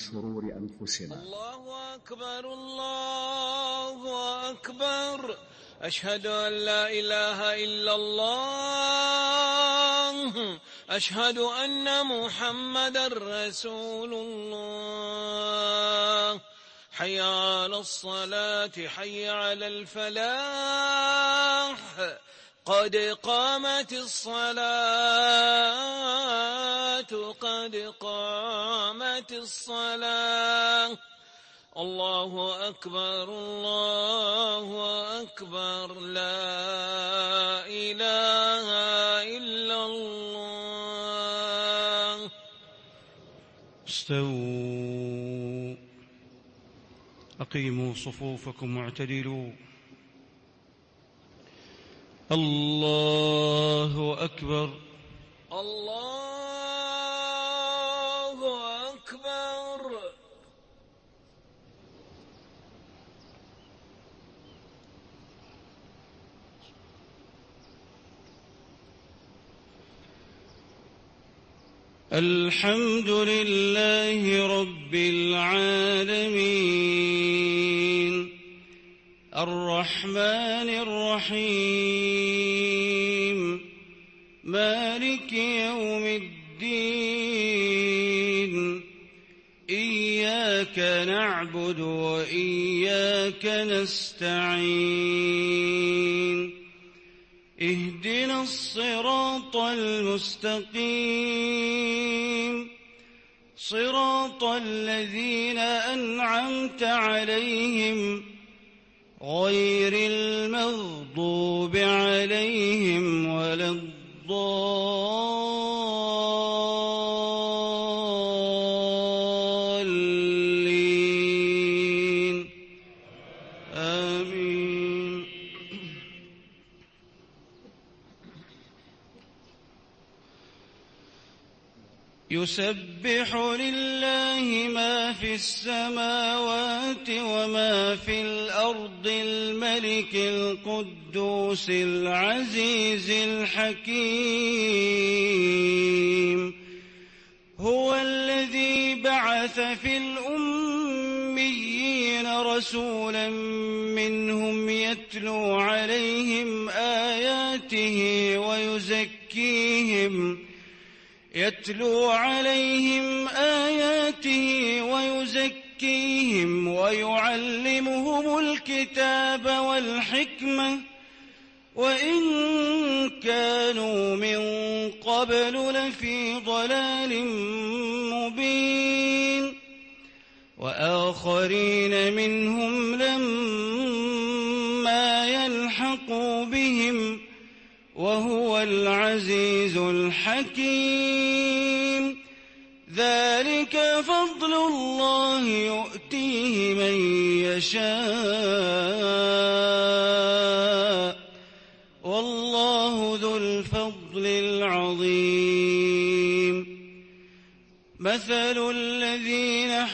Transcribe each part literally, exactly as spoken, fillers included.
شرور أنفسنا. الله أكبر الله أكبر، أشهد أن لا إله إلا الله، أشهد أن محمدا رسول الله. حي على الصلاة، حي على الفلاح، قد قامت الصلاة، قد قامت الصلاة. الله أكبر الله أكبر، لا إله إلا الله. استووا، أقيموا صفوفكم واعتدلوا. الله أكبر الله أكبر. الحمد لله رب العالمين، الرحمن الرحيم، مالك يوم الدين. إياك نعبد وإياك نستعين، اهدنا الصراط المستقيم، صراط الذين أنعمت عليهم غير المغضوب عليهم ولا الضالين، آمين. يسبح لله ما في السماوات وما في الأرض، الملك القدوس العزيز الحكيم. هو الذي بعث في الأميين رسولا منهم يتلو عليهم آياته ويزكيهم يتلو عليهم آياته ويزكيهم ويعلمهم الكتاب والحكمة وإن كانوا من قبل لفي ضلال مبين. وآخرين منهم لما يلحقوا بهم وهو العزيز الحكيم. ذلك فضل الله يؤتيه من يشاء، والله ذو الفضل العظيم. مثل الذين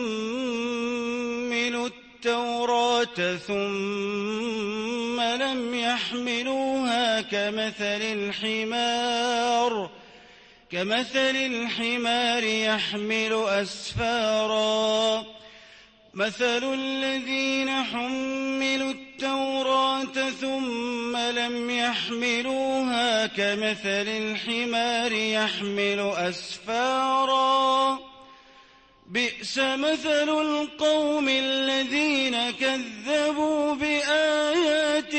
حملوا التوراة ثم لم يحملوها كمثل الحمار كمثل الحمار يحمل أسفارا. مثل الذين حملوا التوراة ثم لم يحملوها كمثل الحمار يحمل أسفارا. بئس مثل القوم الذين كذبوا بآيات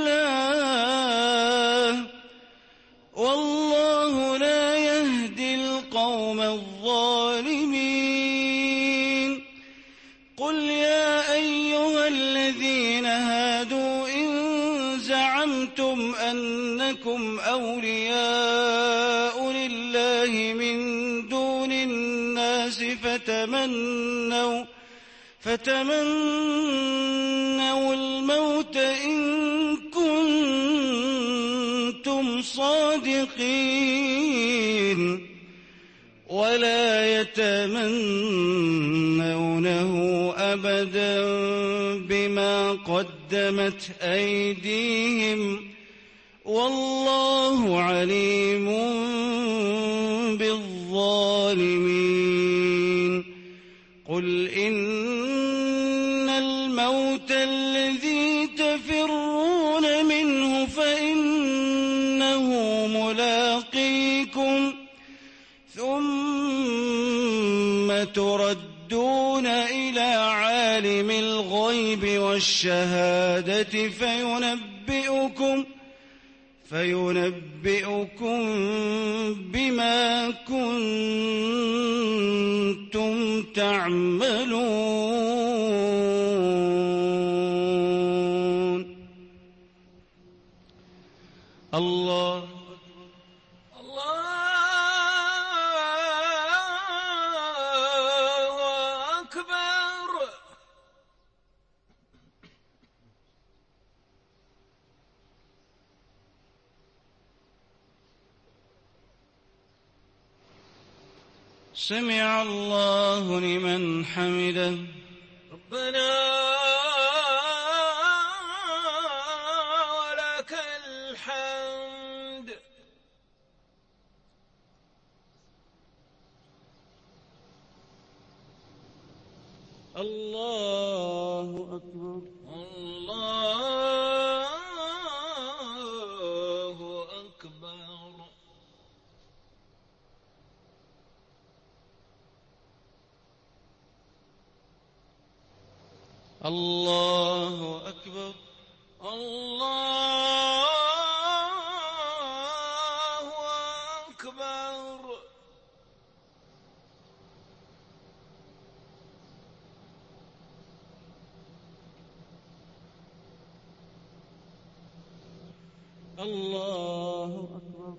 الله، والله لا يهدي القوم الظالمين. قل يا أيها الذين هادوا إن زعمتم أنكم أولياء لله من دون الناس فتمنوا فتمنوا الموت إن كنتم صادقين، ولا يتمنونه أبدا بما قدمت أيديهم، والله عليم بالظالمين. قل إن الموت الذي تفرون منه فإنه ملاقيكم ثم تردون إلى عالم الغيب والشهادة فينبئكم فينبئكم بما كنتم تعملون. الله سمع الله لمن حمده. ربنا ولك الحمد. الله أكبر. الله أكبر. الله أكبر. الله أكبر. الله أكبر.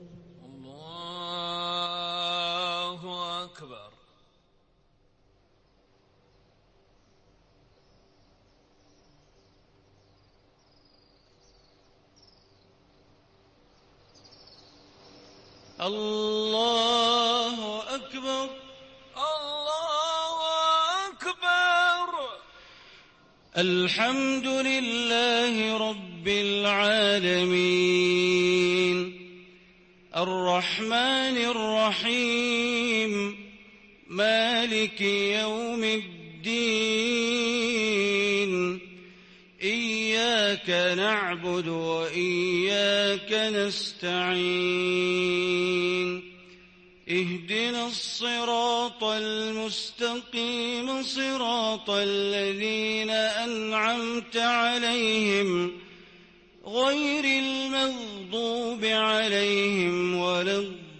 الله أكبر. الله أكبر. الله أكبر. الحمد لله رب العالمين الرحمن الرحيم مالك يوم الدين إياك نعبد وإياك نستعين اهدنا الصراط المستقيم صراط الذين أنعمت عليهم غير المغضوب عليهم ولا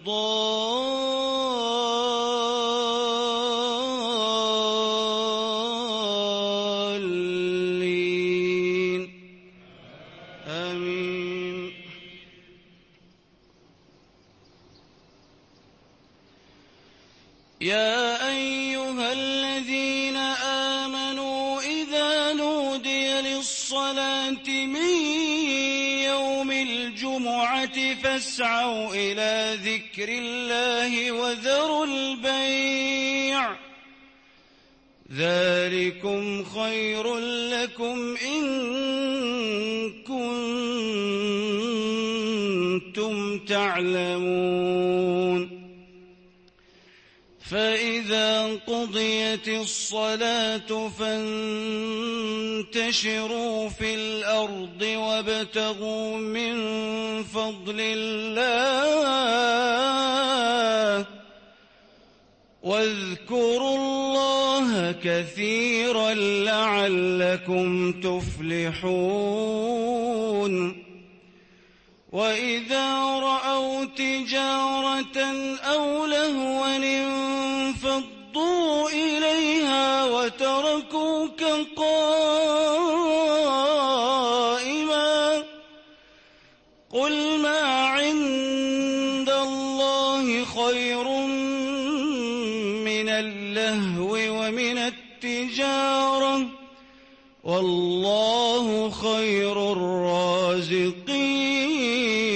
الضالين آمين. يا أيها الذين آمنوا إذا نودي للصلاة من يوم الجمعة فاسعوا إلى ذكر الله وذروا البيع ذلكم خير لكم إن كنتم تعلمون. فإذا قضيت الصلاة فانتشروا في الأرض وابتغوا من فضل الله واذكروا الله كثيرا لعلكم تفلحون. وإذا رأوا تجارة أو لهوا انفضوا إليها وتركوك قائما قل ما عند الله خير من اللهو ومن التجارة والله خير الرازقين.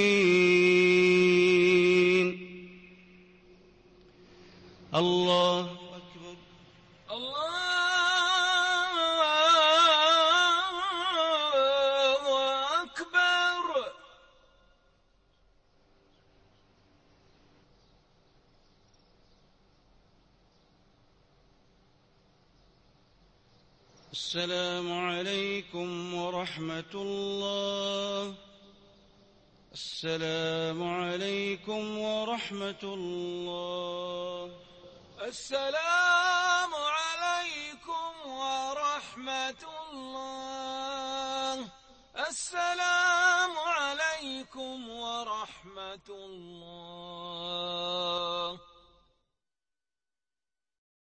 الله أكبر. الله أكبر. السلام عليكم ورحمة الله. السلام عليكم ورحمة الله. السلام عليكم ورحمة الله. السلام عليكم ورحمة الله.